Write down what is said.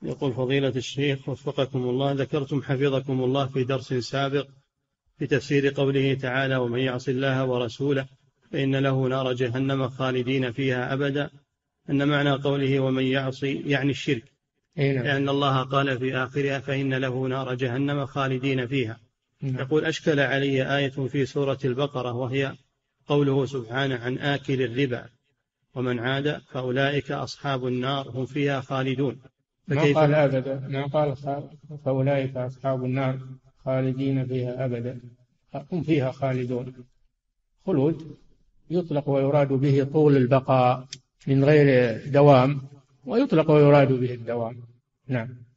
يقول فضيلة الشيخ وفقكم الله، ذكرتم حفظكم الله في درس سابق في تفسير قوله تعالى: ومن يعص الله ورسوله فإن له نار جهنم خالدين فيها أبدا، أن معنى قوله ومن يعصي يعني الشرك، لأن الله قال في آخرها: فإن له نار جهنم خالدين فيها. يقول: أشكل علي آية في سورة البقرة، وهي قوله سبحانه عن آكل الربا: ومن عاد فأولئك أصحاب النار هم فيها خالدون. ما قال أبدا، ما قال فأولئك أصحاب النار خالدين فيها أبدا، هم فيها خالدون. خلود يطلق ويراد به طول البقاء من غير دوام، ويطلق ويراد به الدوام. نعم.